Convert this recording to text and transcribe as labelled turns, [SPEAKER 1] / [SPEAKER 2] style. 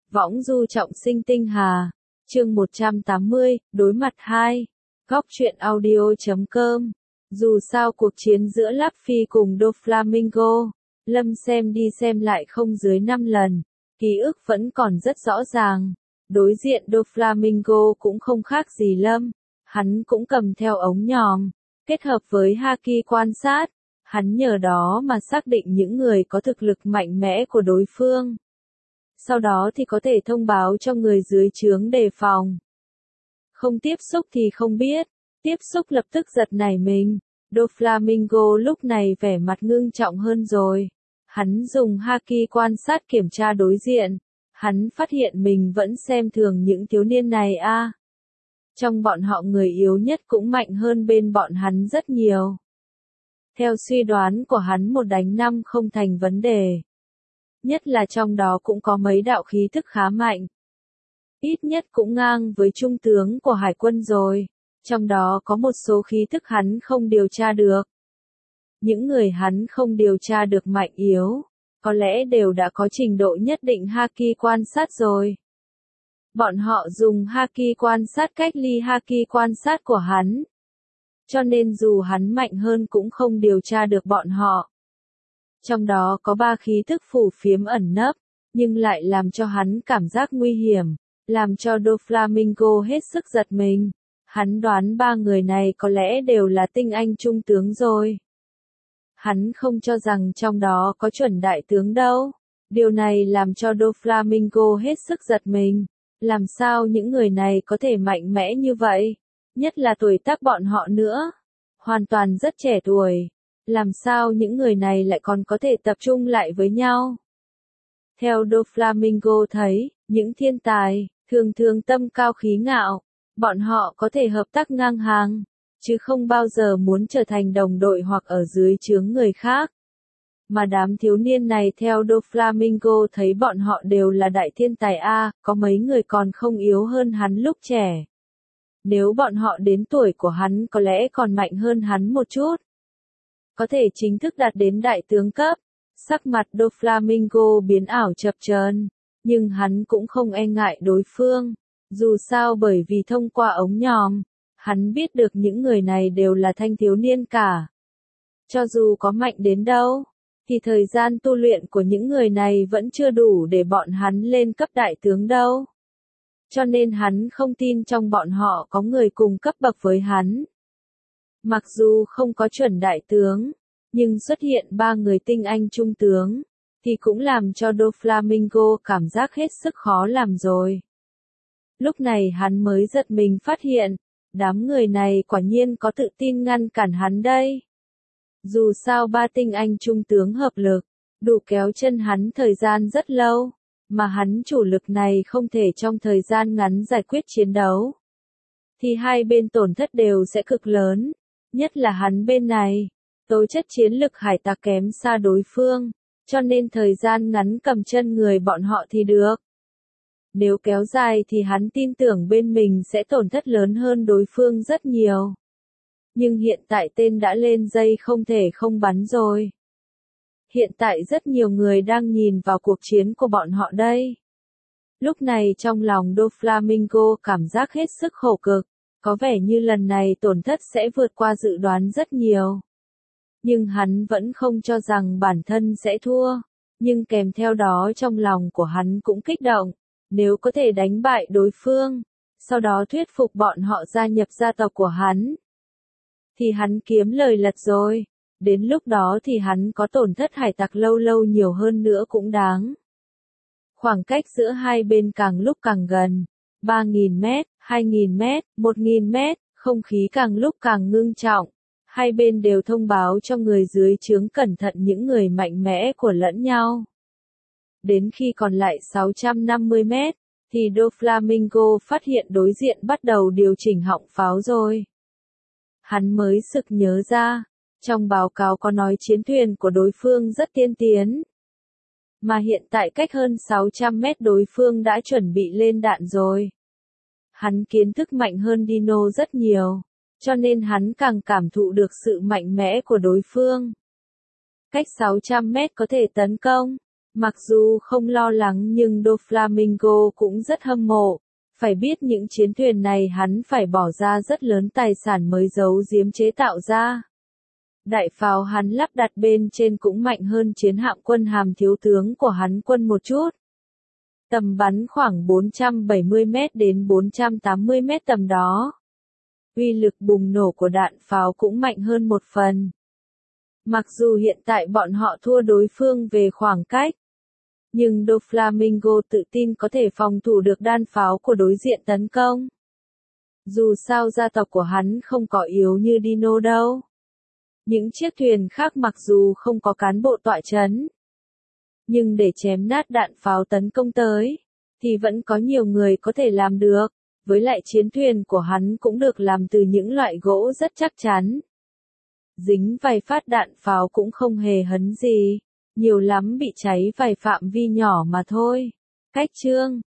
[SPEAKER 1] Võng du trọng sinh tinh hà. Chương 180, đối mặt 2. Góc truyện audio.com. Dù sao cuộc chiến giữa Laffy cùng Doflamingo, Lâm xem đi xem lại không dưới 5 lần, ký ức vẫn còn rất rõ ràng. Đối diện Doflamingo cũng không khác gì Lâm, hắn cũng cầm theo ống nhòm, kết hợp với Haki quan sát, hắn nhờ đó mà xác định những người có thực lực mạnh mẽ của đối phương. Sau đó thì có thể thông báo cho người dưới trướng đề phòng. Không tiếp xúc thì không biết, tiếp xúc lập tức giật nảy mình. Doflamingo lúc này vẻ mặt ngưng trọng hơn rồi. Hắn dùng Haki quan sát kiểm tra đối diện. Hắn phát hiện mình vẫn xem thường những thiếu niên này a. Trong bọn họ người yếu nhất cũng mạnh hơn bên bọn hắn rất nhiều. Theo suy đoán của hắn 1 đánh 5 không thành vấn đề. Nhất là trong đó cũng có mấy đạo khí thức khá mạnh. Ít nhất cũng ngang với trung tướng của hải quân rồi. Trong đó có một số khí thức hắn không điều tra được. Những người hắn không điều tra được mạnh yếu, có lẽ đều đã có trình độ nhất định Haki quan sát rồi. Bọn họ dùng Haki quan sát cách ly Haki quan sát của hắn. Cho nên dù hắn mạnh hơn cũng không điều tra được bọn họ. Trong đó có 3 khí thức phù phiếm ẩn nấp, nhưng lại làm cho hắn cảm giác nguy hiểm, làm cho Doflamingo hết sức giật mình. Hắn đoán 3 người này có lẽ đều là tinh anh trung tướng rồi. Hắn không cho rằng trong đó có chuẩn đại tướng đâu. Điều này làm cho Doflamingo hết sức giật mình. Làm sao những người này có thể mạnh mẽ như vậy? Nhất là tuổi tác bọn họ nữa. Hoàn toàn rất trẻ tuổi. Làm sao những người này lại còn có thể tập trung lại với nhau? Theo Doflamingo thấy, những thiên tài, thường thường tâm cao khí ngạo. Bọn họ có thể hợp tác ngang hàng, chứ không bao giờ muốn trở thành đồng đội hoặc ở dưới trướng người khác. Mà đám thiếu niên này theo Doflamingo thấy bọn họ đều là đại thiên tài A, có mấy người còn không yếu hơn hắn lúc trẻ. Nếu bọn họ đến tuổi của hắn có lẽ còn mạnh hơn hắn một chút. Có thể chính thức đạt đến đại tướng cấp. Sắc mặt Doflamingo biến ảo chập chờn, nhưng hắn cũng không e ngại đối phương. Dù sao bởi vì thông qua ống nhòm, hắn biết được những người này đều là thanh thiếu niên cả. Cho dù có mạnh đến đâu, thì thời gian tu luyện của những người này vẫn chưa đủ để bọn hắn lên cấp đại tướng đâu. Cho nên hắn không tin trong bọn họ có người cùng cấp bậc với hắn. Mặc dù không có chuẩn đại tướng, nhưng xuất hiện 3 người tinh anh trung tướng, thì cũng làm cho Doflamingo cảm giác hết sức khó làm rồi. Lúc này hắn mới giật mình phát hiện, đám người này quả nhiên có tự tin ngăn cản hắn đây. Dù sao 3 tinh anh trung tướng hợp lực, đủ kéo chân hắn thời gian rất lâu, mà hắn chủ lực này không thể trong thời gian ngắn giải quyết chiến đấu. Thì hai bên tổn thất đều sẽ cực lớn, nhất là hắn bên này, tố chất chiến lực hải tặc kém xa đối phương, cho nên thời gian ngắn cầm chân người bọn họ thì được. Nếu kéo dài thì hắn tin tưởng bên mình sẽ tổn thất lớn hơn đối phương rất nhiều. Nhưng hiện tại tên đã lên dây không thể không bắn rồi. Hiện tại rất nhiều người đang nhìn vào cuộc chiến của bọn họ đây. Lúc này trong lòng Doflamingo cảm giác hết sức khổ cực, có vẻ như lần này tổn thất sẽ vượt qua dự đoán rất nhiều. Nhưng hắn vẫn không cho rằng bản thân sẽ thua, nhưng kèm theo đó trong lòng của hắn cũng kích động. Nếu có thể đánh bại đối phương, sau đó thuyết phục bọn họ gia nhập gia tộc của hắn, thì hắn kiếm lời lật rồi. Đến lúc đó thì hắn có tổn thất hải tặc lâu lâu nhiều hơn nữa cũng đáng. Khoảng cách giữa hai bên càng lúc càng gần. 3.000 mét, 2.000 mét, 1.000 mét, không khí càng lúc càng ngưng trọng. Hai bên đều thông báo cho người dưới trướng cẩn thận những người mạnh mẽ của lẫn nhau. Đến khi còn lại 650 mét, thì Doflamingo phát hiện đối diện bắt đầu điều chỉnh họng pháo rồi. Hắn mới sực nhớ ra, trong báo cáo có nói chiến thuyền của đối phương rất tiên tiến. Mà hiện tại cách hơn 600 mét đối phương đã chuẩn bị lên đạn rồi. Hắn kiến thức mạnh hơn Dino rất nhiều, cho nên hắn càng cảm thụ được sự mạnh mẽ của đối phương. Cách 600 mét có thể tấn công. Mặc dù không lo lắng nhưng Doflamingo cũng rất hâm mộ. Phải biết những chiến thuyền này hắn phải bỏ ra rất lớn tài sản mới giấu giếm chế tạo ra. Đại pháo hắn lắp đặt bên trên cũng mạnh hơn chiến hạm quân hàm thiếu tướng của hắn quân một chút. Tầm bắn khoảng 470 m đến 480 m tầm đó. Uy lực bùng nổ của đạn pháo cũng mạnh hơn một phần. Mặc dù hiện tại bọn họ thua đối phương về khoảng cách, nhưng Doflamingo tự tin có thể phòng thủ được đạn pháo của đối diện tấn công. Dù sao gia tộc của hắn không có yếu như Dino đâu. Những chiếc thuyền khác mặc dù không có cán bộ tọa chấn, nhưng để chém nát đạn pháo tấn công tới, thì vẫn có nhiều người có thể làm được. Với lại chiến thuyền của hắn cũng được làm từ những loại gỗ rất chắc chắn. Dính vài phát đạn pháo cũng không hề hấn gì, nhiều lắm bị cháy vài phạm vi nhỏ mà thôi. Cách chương